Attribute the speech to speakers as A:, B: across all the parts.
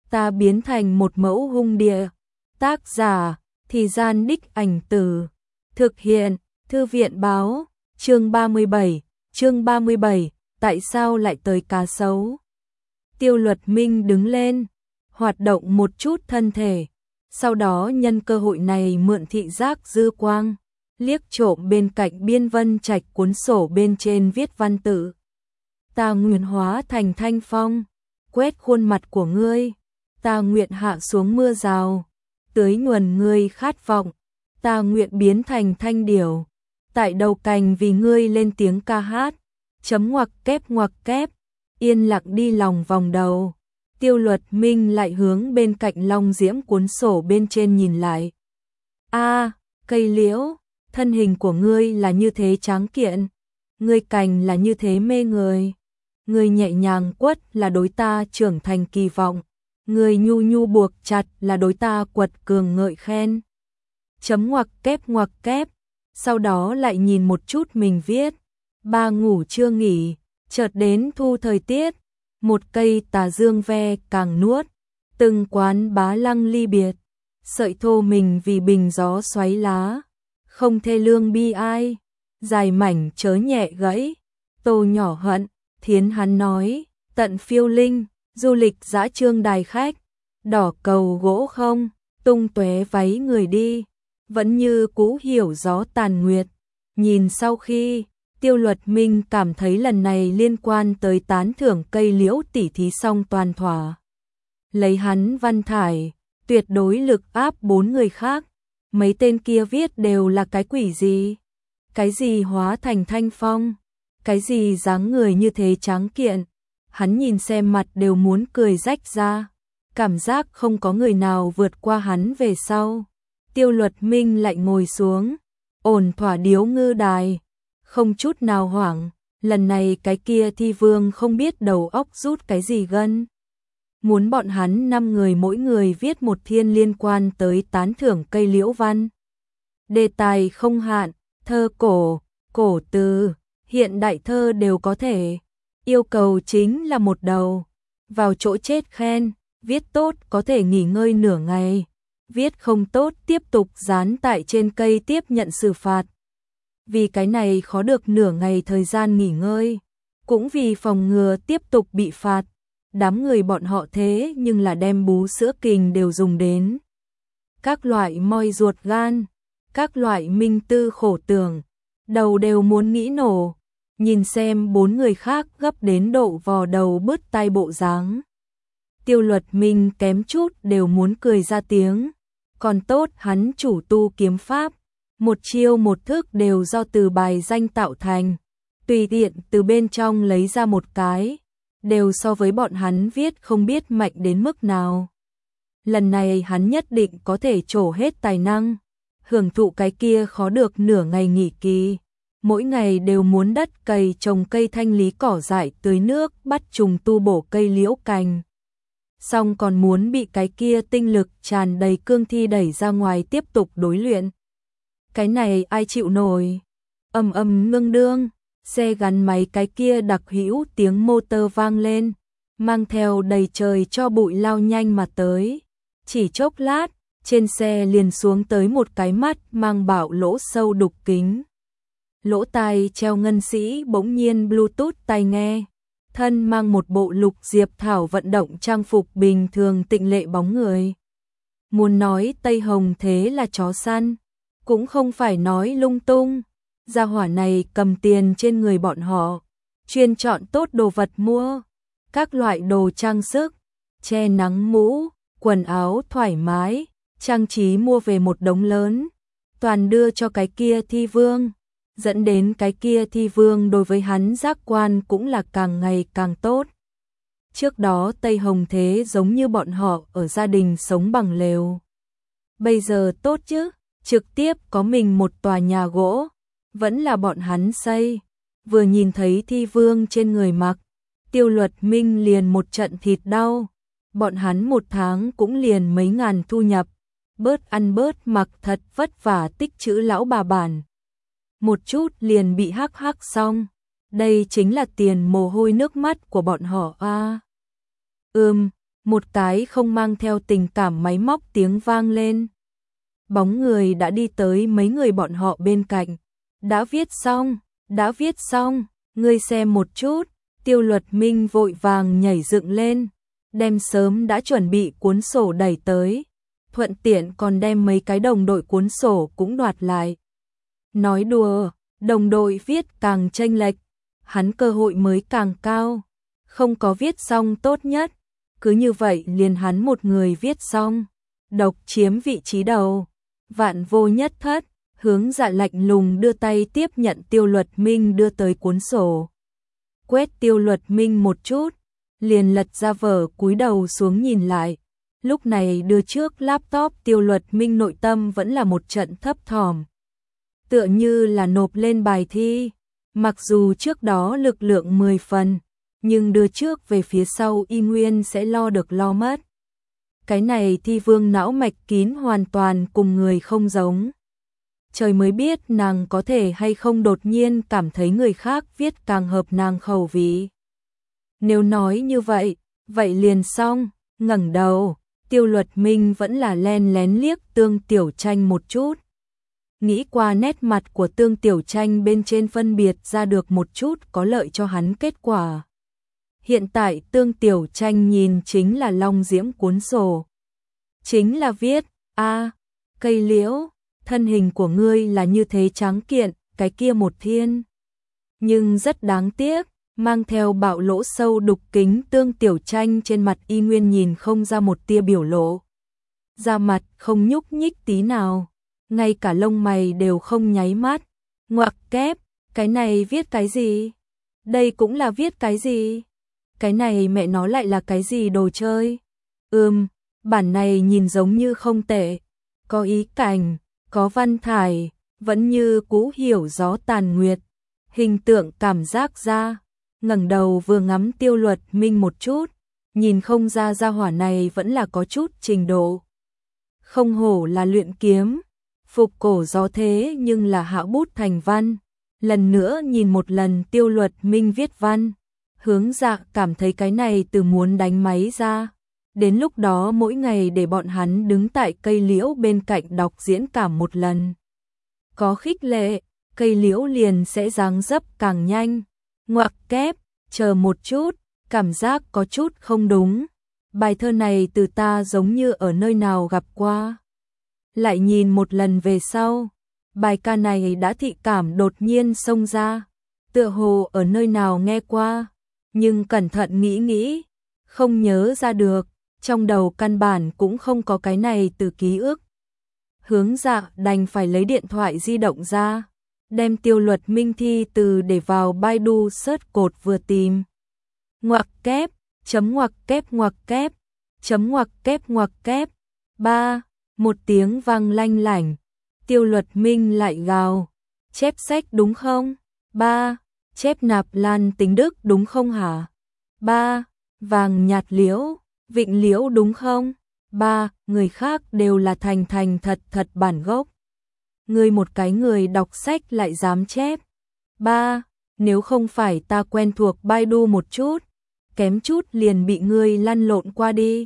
A: ta biến thành một mẫu hung địa. Tác giả, Thì Gian Đích Ảnh Từ. Thực hiện, Thư viện báo, chương 37, tại sao lại tới cá sấu? Tiêu Luật Minh đứng lên, hoạt động một chút thân thể, sau đó nhân cơ hội này mượn thị giác dư quang, liếc trộm bên cạnh Biên Vân Trạch cuốn sổ bên trên viết văn tự. Ta nguyện hóa thành thanh phong, quét khuôn mặt của ngươi, ta nguyện hạ xuống mưa rào, tưới nhuần ngươi khát vọng, ta nguyện biến thành thanh điểu, tại đầu cành vì ngươi lên tiếng ca hát, ngoặc kép, yên lặng đi lòng vòng đầu. Tiêu Luật Minh lại hướng bên cạnh Long Diễm cuốn sổ bên trên nhìn lại. Cây liễu, thân hình của ngươi là như thế tráng kiện, ngươi cành là như thế mê người, ngươi nhẹ nhàng quất là đối ta trưởng thành kỳ vọng, ngươi nhu nhu buộc chặt là đối ta quật cường ngợi khen. Ngoặc kép, sau đó lại nhìn một chút mình viết. Ba ngủ chưa nghỉ, chợt đến thu thời tiết, một cây tà dương ve càng nuốt, từng quán bá lăng ly biệt, sợi thô mình vì bình gió xoáy lá, không thê lương bi ai, dài mảnh chớ nhẹ gãy, tô nhỏ hận, thiến hắn nói, tận phiêu linh, du lịch dã trương đài khách, đỏ cầu gỗ không, tung tóe váy người đi, vẫn như cũ hiểu gió tàn nguyệt. Nhìn sau khi Tiêu Luật Minh cảm thấy lần này liên quan tới tán thưởng cây liễu tỉ thí xong toàn thỏa. Lấy hắn văn thải, tuyệt đối lực áp 4 người khác. Mấy tên kia viết đều là cái quỷ gì? Cái gì hóa thành thanh phong? Cái gì dáng người như thế tráng kiện? Hắn nhìn xem mặt đều muốn cười rách ra. Cảm giác không có người nào vượt qua hắn về sau. Tiêu Luật Minh lại ngồi xuống, ổn thỏa điếu ngư đài. Không chút nào hoảng, lần này cái kia thi vương không biết đầu óc rút cái gì gân. Muốn bọn hắn 5 người mỗi người viết một thiên liên quan tới tán thưởng cây liễu văn. Đề tài không hạn, thơ cổ, cổ từ, hiện đại thơ đều có thể. Yêu cầu chính là một đầu. Vào chỗ chết khen, viết tốt có thể nghỉ ngơi nửa ngày. Viết không tốt tiếp tục dán tại trên cây tiếp nhận xử phạt. Vì cái này khó được nửa ngày thời gian nghỉ ngơi, cũng vì phòng ngừa tiếp tục bị phạt. Đám người bọn họ thế nhưng là đem bú sữa kình đều dùng đến. Các loại moi ruột gan, các loại minh tư khổ tưởng, đầu đều muốn nghĩ nổ. Nhìn xem 4 người khác gấp đến độ vò đầu bứt tai bộ dáng. Tiêu Luật Minh kém chút đều muốn cười ra tiếng. Còn tốt hắn chủ tu kiếm pháp. Một chiêu một thức đều do từ bài danh tạo thành, tùy tiện từ bên trong lấy ra một cái, đều so với bọn hắn viết không biết mạnh đến mức nào. Lần này hắn nhất định có thể trổ hết tài năng, hưởng thụ cái kia khó được nửa ngày nghỉ kỳ, mỗi ngày đều muốn đất cày trồng cây thanh lý cỏ dại tưới nước bắt trùng tu bổ cây liễu cành. Xong còn muốn bị cái kia tinh lực tràn đầy cương thi đẩy ra ngoài tiếp tục đối luyện. Cái này ai chịu nổi? Ngưng đương, xe gắn máy cái kia đặc hữu tiếng motor vang lên, mang theo đầy trời cho bụi lao nhanh mà tới. Chỉ chốc lát, trên xe liền xuống tới một cái mắt mang bạo lỗ sâu đục kính. Lỗ tai treo ngân sĩ bỗng nhiên Bluetooth tai nghe, thân mang một bộ lục diệp thảo vận động trang phục bình thường tịnh lệ bóng người. Muốn nói Tây Hồng thế là chó săn, cũng không phải nói lung tung. Gia hỏa này cầm tiền trên người bọn họ, chuyên chọn tốt đồ vật mua, các loại đồ trang sức, che nắng mũ, quần áo thoải mái, trang trí mua về một đống lớn, toàn đưa cho cái kia thi vương, dẫn đến cái kia thi vương đối với hắn giác quan cũng là càng ngày càng tốt. Trước đó Tây Hồng thế giống như bọn họ ở gia đình sống bằng lều. Bây giờ tốt chứ? Trực tiếp có mình một tòa nhà gỗ, vẫn là bọn hắn xây. Vừa nhìn thấy thi vương trên người mặc, Tiêu Luật Minh liền một trận thịt đau. Bọn hắn một tháng cũng liền mấy ngàn thu nhập, bớt ăn bớt mặc thật vất vả tích trữ lão bà bản. Một chút liền bị hắc hắc xong. Đây chính là tiền mồ hôi nước mắt của bọn họ a. một cái không mang theo tình cảm máy móc tiếng vang lên. Bóng người đã đi tới mấy người bọn họ bên cạnh. Đã viết xong, ngươi xem một chút. Tiêu Luật Minh vội vàng nhảy dựng lên, đem sớm đã chuẩn bị cuốn sổ đẩy tới, thuận tiện còn đem mấy cái đồng đội cuốn sổ cũng đoạt lại. Nói đùa, đồng đội viết càng chênh lệch, hắn cơ hội mới càng cao, không có viết xong tốt nhất, cứ như vậy liền hắn một người viết xong, độc chiếm vị trí đầu. Vạn Vô Nhất Thất, Hướng Dạ lạnh lùng đưa tay tiếp nhận Tiêu Luật Minh đưa tới cuốn sổ. Quét Tiêu Luật Minh một chút, liền lật ra vở cúi đầu xuống nhìn lại. Lúc này đưa trước laptop Tiêu Luật Minh nội tâm vẫn là một trận thấp thỏm. Tựa như là nộp lên bài thi, mặc dù trước đó lực lượng 10 phần, nhưng đưa trước về phía sau y nguyên sẽ lo được lo mất. Cái này Thi Vương não mạch kín hoàn toàn cùng người không giống. Trời mới biết nàng có thể hay không đột nhiên cảm thấy người khác viết càng hợp nàng khẩu vị. Nếu nói như vậy, vậy liền xong, ngẩng đầu, Tiêu Luật Minh vẫn là len lén liếc Tương Tiểu Tranh một chút. Nghĩ qua nét mặt của Tương Tiểu Tranh bên trên phân biệt ra được một chút có lợi cho hắn kết quả. Hiện tại Tương Tiểu Tranh nhìn chính là long diễm cuốn sổ. Chính là viết, cây liễu, thân hình của ngươi là như thế tráng kiện, cái kia một thiên. Nhưng rất đáng tiếc, mang theo bạo lỗ sâu đục kính Tương Tiểu Tranh trên mặt y nguyên nhìn không ra một tia biểu lộ. Da mặt không nhúc nhích tí nào, ngay cả lông mày đều không nháy mắt. Ngoặc kép, cái này viết cái gì? Đây cũng là viết cái gì? Cái này mẹ nó lại là cái gì đồ chơi? Bản này nhìn giống như không tệ, có ý cảnh, có văn thải, vẫn như cũ hiểu gió tàn nguyệt, hình tượng cảm giác ra. Ngẩng đầu vừa ngắm Tiêu Luật Minh một chút, nhìn không ra gia hỏa này vẫn là có chút trình độ. Không hổ là luyện kiếm, phục cổ gió thế nhưng là hạo bút thành văn. Lần nữa nhìn một lần Tiêu Luật Minh viết văn, Hướng Dạ cảm thấy cái này từ muốn đánh máy ra. Đến lúc đó mỗi ngày để bọn hắn đứng tại cây liễu bên cạnh đọc diễn cảm một lần. Có khích lệ, cây liễu liền sẽ dáng dấp càng nhanh. Ngoặc kép, chờ một chút, cảm giác có chút không đúng. Bài thơ này từ ta giống như ở nơi nào gặp qua. Lại nhìn một lần về sau, bài ca này đã thị cảm đột nhiên xông ra. Tựa hồ ở nơi nào nghe qua, nhưng cẩn thận nghĩ, không nhớ ra được. Trong đầu căn bản cũng không có cái này từ ký ức. Hướng Dạ đành phải lấy điện thoại di động ra, đem Tiêu Luật Minh thi từ để vào Baidu search code vừa tìm. Ngoặc kép, chấm ngoặc kép ngoặc kép, chấm ngoặc kép ngoặc kép. Một tiếng vang lanh lảnh. Tiêu Luật Minh lại gào, chép sách đúng không? Chép Nạp Lan Tính Đức đúng không hả? Vàng nhạt liễu, vịnh liễu đúng không? Người khác đều là thành thật bản gốc. Ngươi một cái người đọc sách lại dám chép. Nếu không phải ta quen thuộc Baidu một chút, kém chút liền bị ngươi lăn lộn qua đi.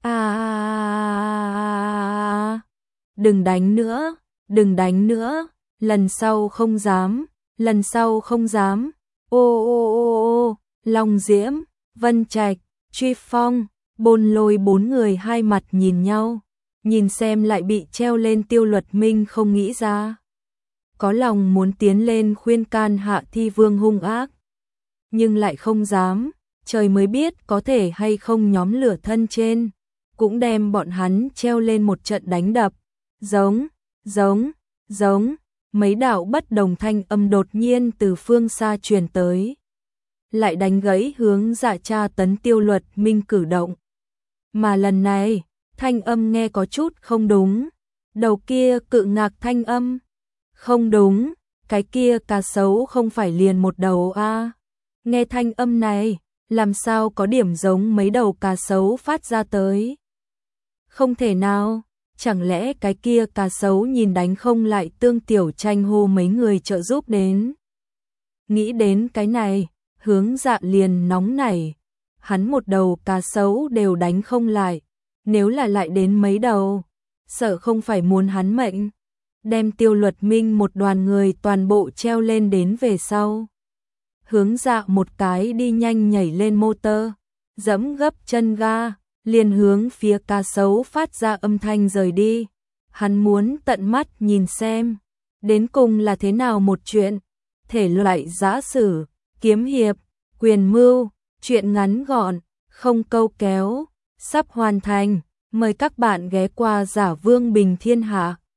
A: Đừng đánh nữa, lần sau không dám. Ô, Long Diễm, Vân Trạch, Truy Phong, Bôn Lôi bốn người hai mặt nhìn nhau, nhìn xem lại bị treo lên. Tiêu Luật Minh không nghĩ ra, có lòng muốn tiến lên khuyên can hạ Thi Vương hung ác, nhưng lại không dám, trời mới biết có thể hay không nhóm lửa thân trên, cũng đem bọn hắn treo lên một trận đánh đập. Giống, mấy đạo bất đồng thanh âm đột nhiên từ phương xa truyền tới, lại đánh gãy Hướng Dạ tra tấn Tiêu Luật Minh cử động. Mà lần này, thanh âm nghe có chút không đúng. Đầu kia cự ngạc thanh âm. Không đúng, cái kia cá sấu không phải liền một đầu a? Nghe thanh âm này, làm sao có điểm giống mấy đầu cá sấu phát ra tới? Không thể nào, chẳng lẽ cái kia cá sấu nhìn đánh không lại Tương Tiểu Tranh hô mấy người trợ giúp đến? Nghĩ đến cái này, Hướng Dạ liền nóng nảy. hắn một đầu cá sấu đều đánh không lại, nếu là lại đến mấy đầu, sợ không phải muốn hắn mệnh. Đem Tiêu Luật Minh một đoàn người toàn bộ treo lên đến về sau. Hướng Dạ một cái đi nhanh nhảy lên motor, giẫm gấp chân ga, liền hướng phía cá sấu phát ra âm thanh rời đi. Hắn muốn tận mắt nhìn xem, đến cùng là thế nào một chuyện. Thể loại giã sử, kiếm hiệp, quyền mưu, chuyện ngắn gọn, không câu kéo, sắp hoàn thành. Mời các bạn ghé qua Giả Vương Bình Thiên Hạ.